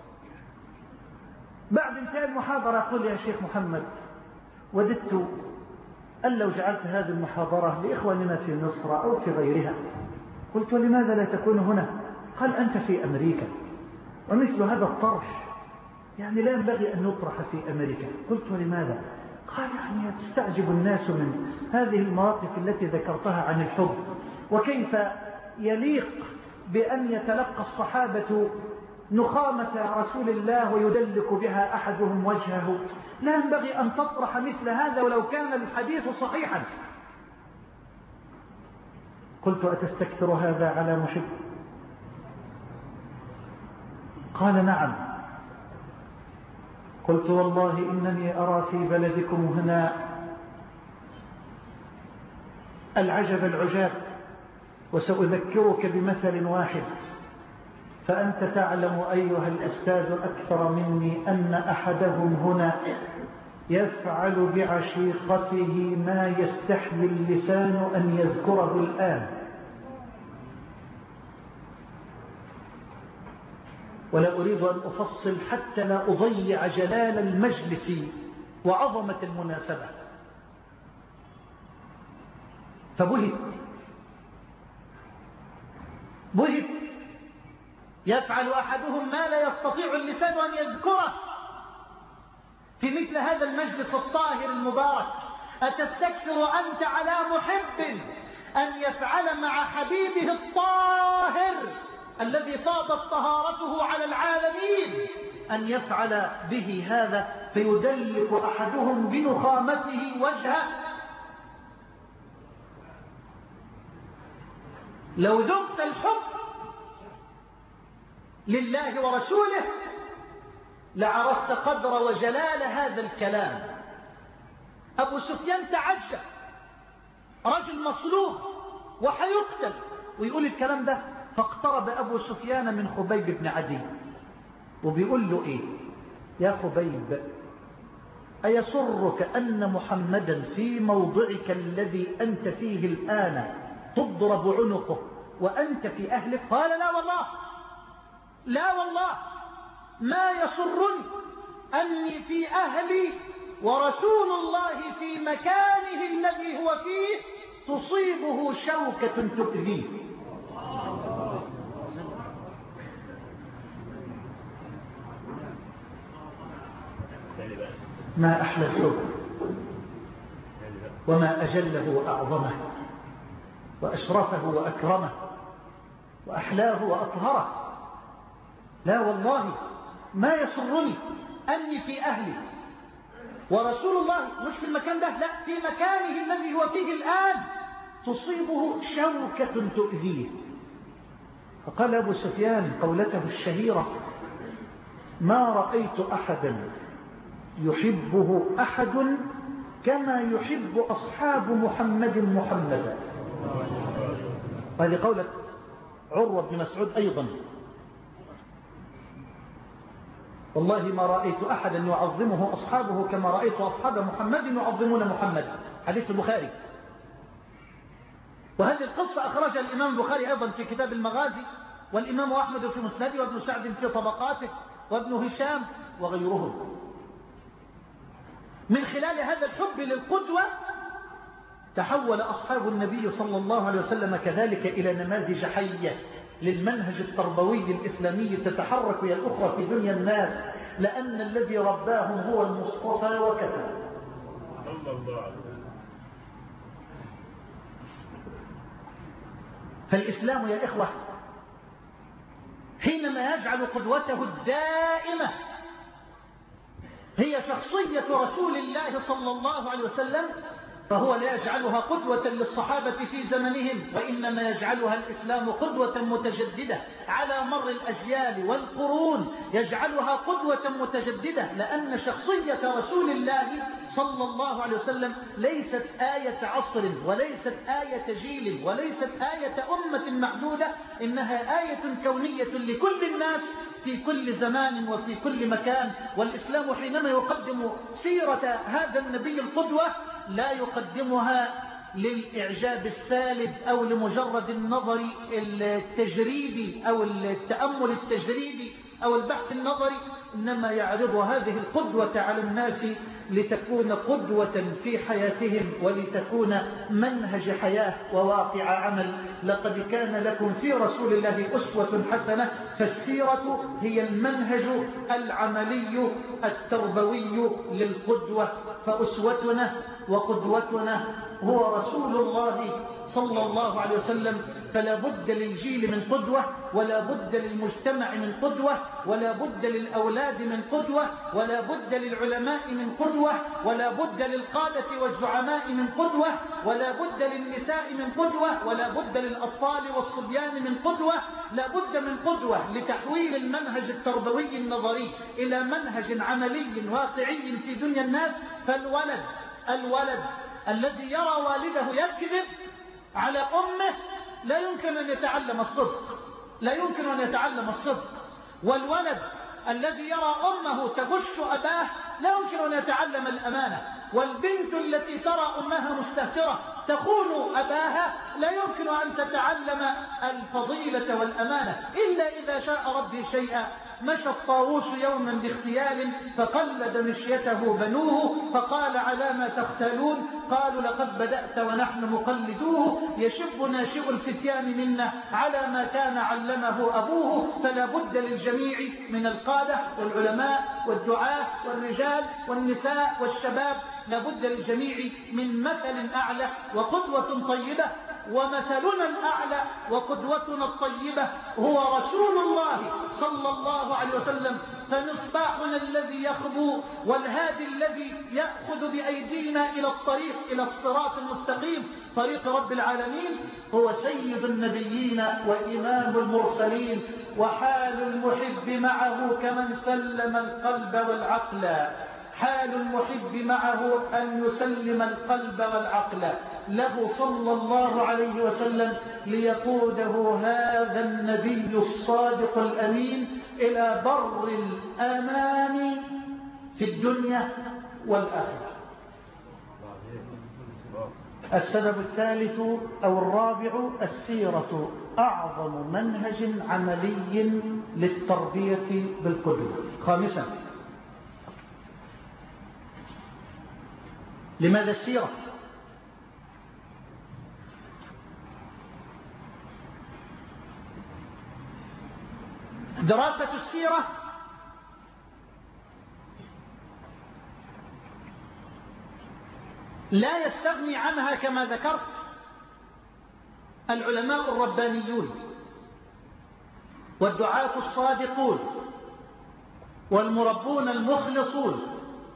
بعد انتهاء المحاضرة يقول يا شيخ محمد، وددت أن لو جعلت هذه المحاضرة لإخواننا في مصر أو في غيرها. قلت لماذا لا تكون هنا؟ قال أنت في أمريكا، ومثل هذا الطرح يعني لا ينبغي أن يطرح في أمريكا. قلت لماذا؟ قال يعني تستعجب الناس من هذه المواقف التي ذكرتها عن الحب، وكيف يليق بأن يتلقى الصحابة نخامة رسول الله ويدلك بها أحدهم وجهه، لا ينبغي أن تطرح مثل هذا ولو كان الحديث صحيحا. قلت أتستكثر هذا على محب؟ قال نعم. قلت والله إنني أرى في بلدكم هنا العجب العجاب، وسأذكرك بمثل واحد، فأنت تعلم أيها الأستاذ أكثر مني أن أحدهم هنا يفعل بعشيقته ما يستحيي اللسان أن يذكره الآن، ولا أريد أن أفصل حتى لا أضيع جلال المجلس وعظمة المناسبة. فبهت بهت يفعل أحدهم ما لا يستطيع اللسان أن يذكره في مثل هذا المجلس الطاهر المبارك. أتستكثر أنت على محب أن يفعل مع حبيبه الطاهر الذي فاضت طهارته على العالمين أن يفعل به هذا فيدلك أحدهم بنخامته وجهه؟ لو ذقت الحب لله ورسوله لعرفت قدر وجلال هذا الكلام. أبو سفيان تعجب، رجل مصلوب وحيقتل ويقول الكلام ده، فاقترب أبو سفيان من خبيب بن عدي وبيقول له إيه؟ يا خبيب، أيسرك أن محمدا في موضعك الذي أنت فيه الآن تضرب عنقه وأنت في أهلك؟ قال لا والله، لا والله ما يسرني أني في أهلي ورسول الله في مكانه الذي هو فيه تصيبه شوكة تؤذيه. ما أحلى الحب وما أجله وأعظمه وأشرفه وأكرمه وأحلاه وأطهره. لا والله ما يسرني أني في أهلي ورسول الله مش في المكان ده، لا في مكانه الذي هو فيه الآن تصيبه شوكة تؤذيه. فقال أبو سفيان قولته الشهيرة: ما رأيت أحدا يحبه أحد كما يحب أصحاب محمد محمدا. هذه قولة عروة بن مسعود أيضا: والله ما رأيت أحدا يعظمه أصحابه كما رأيت أصحاب محمد يعظمون محمد. حديث البخاري. وهذه القصة أخرجها الإمام البخاري أيضا في كتاب المغازي، والإمام أحمد في مسنده، وابن سعد في طبقاته، وابن هشام وغيرهم. من خلال هذا الحب للقدوة تحول أصحاب النبي صلى الله عليه وسلم كذلك إلى نماذج حية للمنهج التربوي الإسلامي تتحرك هي الأخرى في دنيا الناس، لأن الذي رباهم هو المصطفى وكفى. فالإسلام يا إخوة حينما يجعل قدوته الدائمة هي شخصية رسول الله صلى الله عليه وسلم، فهو لا يجعلها قدوة للصحابة في زمنهم، وإنما يجعلها الإسلام قدوة متجددة على مر الأجيال والقرون، يجعلها قدوة متجددة، لأن شخصية رسول الله صلى الله عليه وسلم ليست آية عصر وليست آية جيل وليست آية أمة محدودة، إنها آية كونية لكل الناس في كل زمان وفي كل مكان. والإسلام حينما يقدم سيرة هذا النبي القدوة لا يقدمها للإعجاب السالب أو لمجرد النظر التجريبي أو التأمل التجريبي أو البحث النظري، إنما يعرض هذه القدوة على الناس لتكون قدوة في حياتهم ولتكون منهج حياة وواقع عمل. لقد كان لكم في رسول الله أسوة حسنة، فالسيرة هي المنهج العملي التربوي للقدوة، فأسوتنا وقدوتنا هو رسول الله صلى الله عليه وسلم. فلا بد للجيل من قدوة، ولا بد للمجتمع من قدوة، ولا بد للأولاد من قدوة، ولا بد للعلماء من قدوة، ولا بد للقادة والزعماء من قدوة، ولا بد للنساء من قدوة، ولا بد للأطفال والصبيان من قدوة. لا بد من قدوة لتحويل المنهج التربوي النظري إلى منهج عملي واقعي في دنيا الناس. فالولد الولد الذي يرى والده يكذب على أمه لا يمكن أن يتعلم الصدق، لا يمكن أن يتعلم الصدق. والولد الذي يرى أمه تغش أباه لا يمكن أن يتعلم الأمانة. والبنت التي ترى أمها مستهترة تخون أباها لا يمكن أن تتعلم الفضيلة والأمانة إلا إذا شاء ربي شيئا. مشى الطاووس يوما باغتيال فقلد مشيته بنوه فقال على ما تختالون؟ قالوا لقد بدأت ونحن مقلدوه. يشب ناشئ الفتيان منا على ما كان علمه أبوه. فلا بد للجميع من القادة والعلماء والدعاة والرجال والنساء والشباب، لا بد للجميع من مثل أعلى وقدوة طيبة. ومثلنا الأعلى وقدوتنا الطيبة هو رسول الله صلى الله عليه وسلم. فمصباحنا الذي يخبو والهادي الذي يأخذ بأيدينا إلى الطريق، إلى الصراط المستقيم، طريق رب العالمين، هو سيد النبيين وإمام المرسلين. وحال المحب معه كمن سلم القلب والعقل. حال المحب معه أن يسلم القلب والعقل له صلى الله عليه وسلم ليقوده هذا النبي الصادق الأمين إلى بر الأمان في الدنيا والآخرة. السبب الثالث أو الرابع: السيرة أعظم منهج عملي للتربية بالقدوة. خامسا: لماذا السيرة؟ دراسة السيرة لا يستغني عنها كما ذكرت العلماء الربانيون والدعاة الصادقون والمربون المخلصون،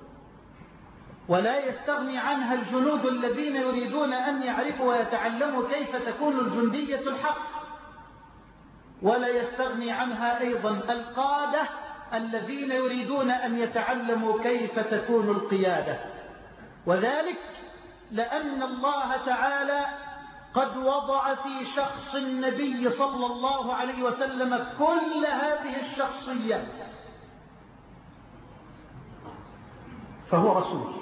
ولا يستغني عنها الجنود الذين يريدون أن يعرفوا ويتعلموا كيف تكون الجندية الحق، ولا يستغني عنها أيضا القادة الذين يريدون أن يتعلموا كيف تكون القيادة. وذلك لأن الله تعالى قد وضع في شخص النبي صلى الله عليه وسلم كل هذه الشخصيات، فهو رسول.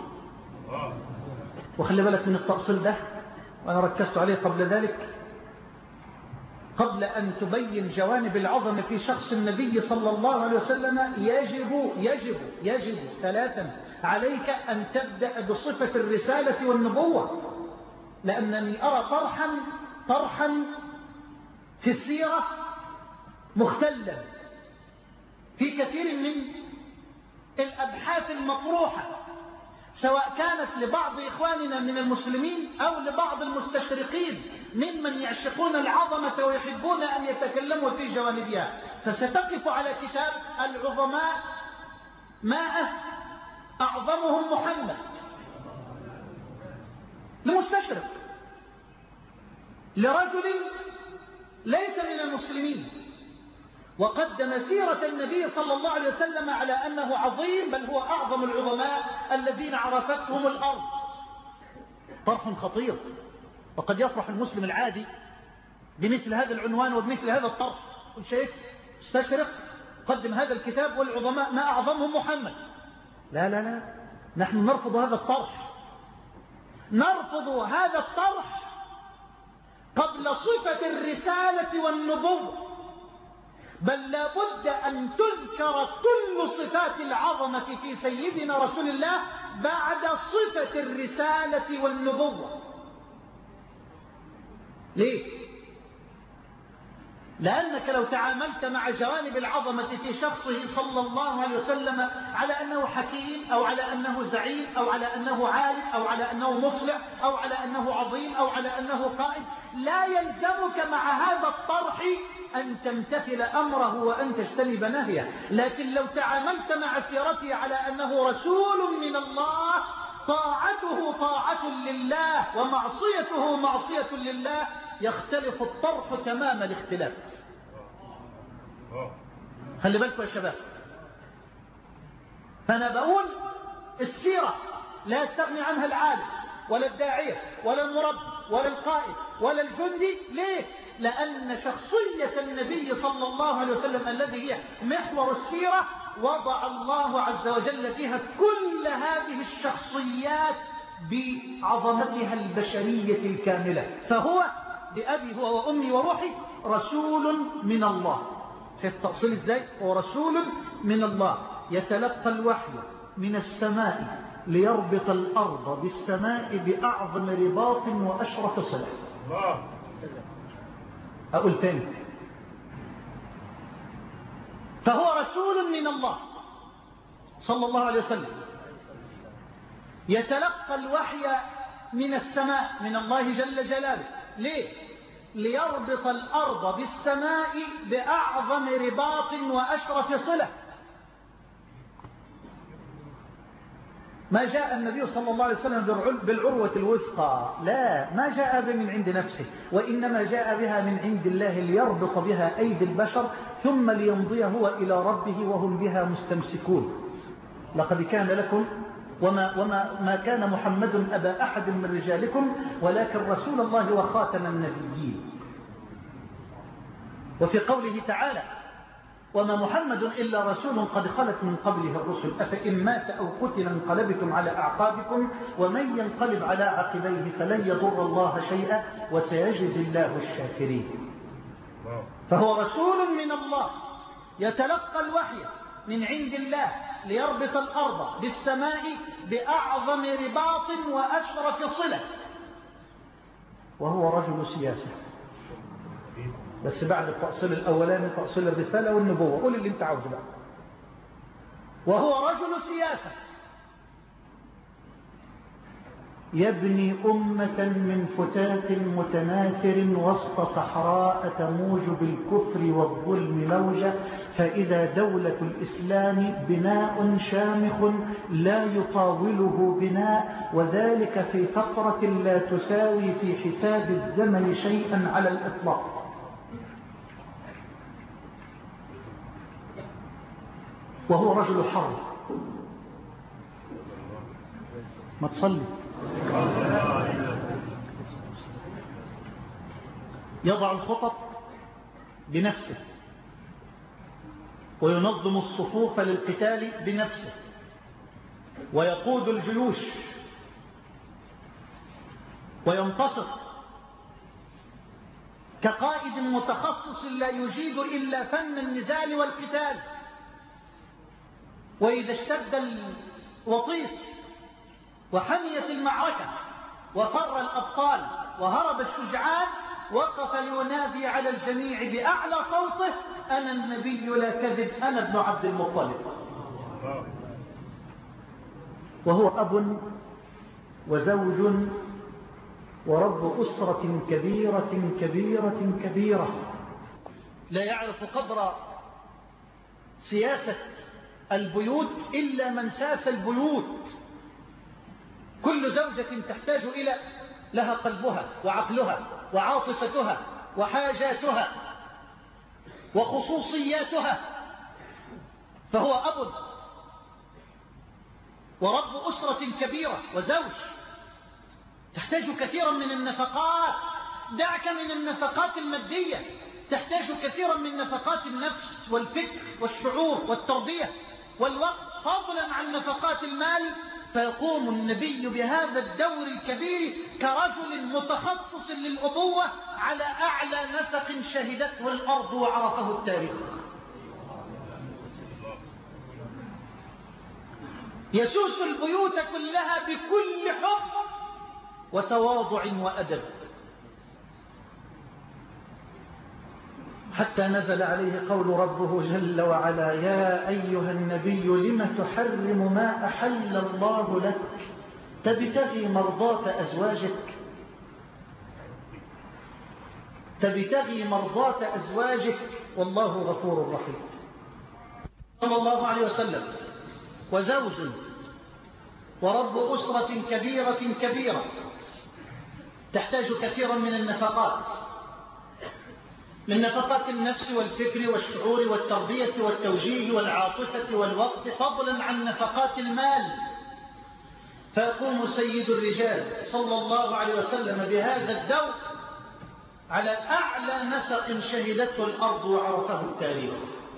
وخلي بالك من التأصيل ده، وأنا ركزت عليه قبل ذلك. قبل أن تبين جوانب العظمة في شخص النبي صلى الله عليه وسلم يجب يجب يجب ثلاثا عليك أن تبدأ بصفة الرسالة والنبوة، لأنني أرى طرحا طرحا في السيرة مختلا في كثير من الأبحاث المطروحة، سواء كانت لبعض إخواننا من المسلمين أو لبعض المستشرقين ممن يعشقون العظمة ويحبون أن يتكلموا في جوانبها. فستقف على كتاب العظماء مائة أعظمهم محمد لمستشرق، لرجل ليس من المسلمين، وقدم سيرة النبي صلى الله عليه وسلم على أنه عظيم، بل هو أعظم العظماء الذين عرفتهم الأرض. طرح خطير، وقد يفرح المسلم العادي بمثل هذا العنوان وبمثل هذا الطرح. كل شيء استشرق قدم هذا الكتاب والعظماء ما أعظمهم محمد. لا لا لا، نحن نرفض هذا الطرح، نرفض هذا الطرح قبل صفة الرسالة والنبوة، بل لا بد أن تذكر كل صفات العظمة في سيدنا رسول الله بعد صفة الرسالة والنبوة. ليه؟ لأنك لو تعاملت مع جوانب العظمة في شخصه صلى الله عليه وسلم على أنه حكيم أو على أنه زعيم أو على أنه عالم أو على أنه مصلح أو على أنه عظيم أو على أنه قائد، لا يلزمك مع هذا الطرح أن تمتثل أمره وأن تجتنب نهيه. لكن لو تعاملت مع سيرته على أنه رسول من الله، طاعته طاعة لله ومعصيته معصية لله، يختلف الطرح تمام الاختلاف. خلي بالكم يا شباب، فأنا بقول السيرة لا يستغني عنها العالم ولا الداعية ولا المربي ولا القائد ولا الجندي. ليه؟ لأن شخصية النبي صلى الله عليه وسلم الذي هي محور السيرة وضع الله عز وجل فيها كل هذه الشخصيات بعظمتها البشرية الكاملة. فهو بأبي هو وأمي وروحي رسول من الله. شايف التأصيل ازاي؟ هو رسول من الله يتلقى الوحي من السماء ليربط الأرض بالسماء بأعظم رباط وأشرف صلة. أقول تاني، فهو رسول من الله صلى الله عليه وسلم يتلقى الوحي من السماء من الله جل جلاله. ليه؟ ليربط الأرض بالسماء بأعظم رباط وأشرف صلة. ما جاء النبي صلى الله عليه وسلم بالعروة الوثقى، لا، ما جاء بها من عند نفسه، وإنما جاء بها من عند الله ليربط بها أيدي البشر ثم ليمضي هو إلى ربه وهم بها مستمسكون. لقد كان لكم وما, وما ما كان محمد أبا أحد من رجالكم ولكن رسول الله وخاتم النبيين. وفي قوله تعالى وما محمد إلا رسول قد خلت من قبله الرسل أفإن مات أو قتل انقلبتم على أعقابكم ومن ينقلب على عقبيه فلن يضر الله شيئا وسيجزي الله الشاكرين. فهو رسول من الله يتلقى الوحي من عند الله ليربط الأرض بالسماء بأعظم رباط وأشرف صلة. وهو رجل سياسة، بس بعد التأصيل الأولاني تأصيل الرسالة والنبوة. قول اللي انت عاوزه بقى. وهو رجل سياسة يبني أمة من فتات متناثر وسط صحراء تموج بالكفر والظلم موجة، فإذا دولة الإسلام بناء شامخ لا يطاوله بناء، وذلك في فترة لا تساوي في حساب الزمن شيئا على الإطلاق. وهو رجل حرب. ما تصلي. يضع الخطط بنفسه وينظم الصفوف للقتال بنفسه ويقود الجيوش وينتصر كقائد متخصص لا يجيد إلا فن النزال والقتال. وإذا اشتد الوطيس وحميت المعركة وفر الأبطال وهرب الشجعان وقف لينادي على الجميع بأعلى صوته أنا النبي لا كذب أنا ابن عبد المطلب. وهو أب وزوج ورب أسرة كبيرة كبيرة كبيرة. لا يعرف قدر سياسة البيوت إلا من ساس البيوت. كل زوجة تحتاج إلى لها قلبها وعقلها وعاطفتها وحاجاتها وخصوصياتها. فهو أب ورب أسرة كبيرة وزوج تحتاج كثيرا من النفقات. دعك من النفقات المادية، تحتاج كثيرا من نفقات النفس والفكر والشعور والتربية والوقت، فضلا عن نفقات المال. فيقوم النبي بهذا الدور الكبير كرجل متخصص للأبوة على أعلى نسق شهدته الأرض وعرفه التاريخ. يسوس البيوت كلها بكل حب وتواضع وأدب، حتى نزل عليه قول ربه جل وعلا يا أيها النبي لم تحرم ما أحل الله لك تبتغي مرضات أزواجك تبتغي مرضات أزواجك والله غفور رحيم. صلى الله عليه وسلم وزوج ورب أسرة كبيرة كبيرة تحتاج كثيرا من النفقات، من نفقات النفس والفكر والشعور والتربية والتوجيه والعاطفة والوقت، فضلا عن نفقات المال. فيقوم سيد الرجال صلى الله عليه وسلم بهذا الدور على أعلى نسق شهدته الأرض وعرفه التاريخ،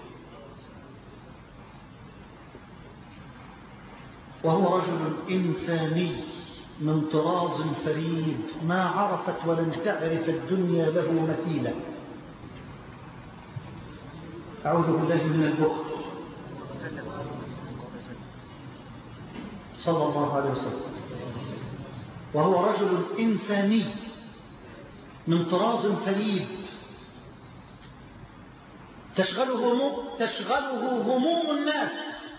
وهو رجل إنساني من طراز فريد ما عرفت ولن تعرف الدنيا له مثيلا. أعوذ بالله من البخل، صلى الله عليه وسلم. وهو رجل إنساني من طراز فريد تشغله تشغله هموم الناس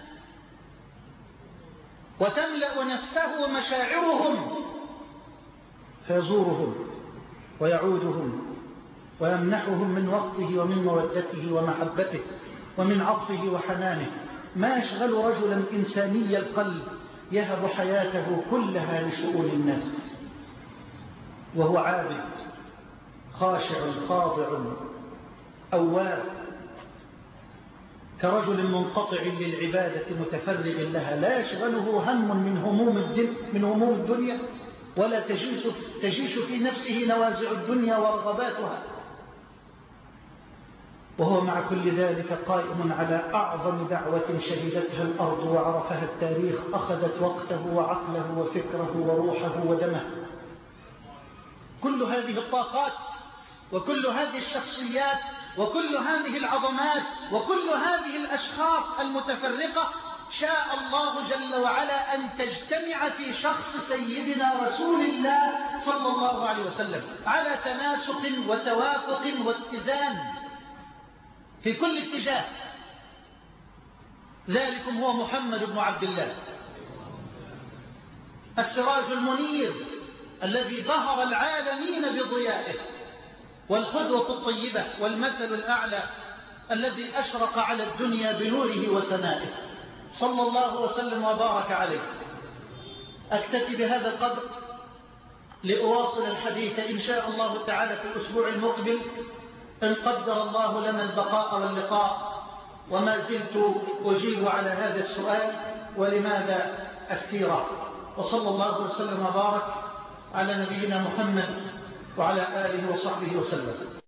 وتملأ نفسه مشاعرهم، فيزورهم ويعودهم ويمنحهم من وقته ومن مودته ومحبته ومن عطفه وحنانه. ما يشغل رجلا إنساني القلب يهب حياته كلها لشؤون الناس، وهو عابد خاشع خاضع أواب، كرجل منقطع للعبادة متفرغ لها، لا يشغله هم من هموم الدنيا, من هموم الدنيا ولا تجيش, تجيش في نفسه نوازع الدنيا ورغباتها، وهو مع كل ذلك قائم على أعظم دعوة شهدتها الأرض وعرفها التاريخ، أخذت وقته وعقله وفكره وروحه ودمه. كل هذه الطاقات وكل هذه الشخصيات وكل هذه العظمات وكل هذه الأشخاص المتفرقة شاء الله جل وعلا أن تجتمع في شخص سيدنا رسول الله صلى الله عليه وسلم على تناسق وتوافق واتزان في كل اتجاه. ذلكم هو محمد بن عبد الله، السراج المنير الذي بهر العالمين بضيائه، والقدوة الطيبة والمثل الأعلى الذي أشرق على الدنيا بنوره وسنائه، صلى الله وسلم وبارك عليه. أكتفي بهذا القدر لأواصل الحديث إن شاء الله تعالى في الأسبوع المقبل إن قدر الله لنا البقاء واللقاء. وما زلت أجيب على هذا السؤال: ولماذا السيرة؟ وصلى الله وسلم وبارك على نبينا محمد وعلى آله وصحبه وسلم.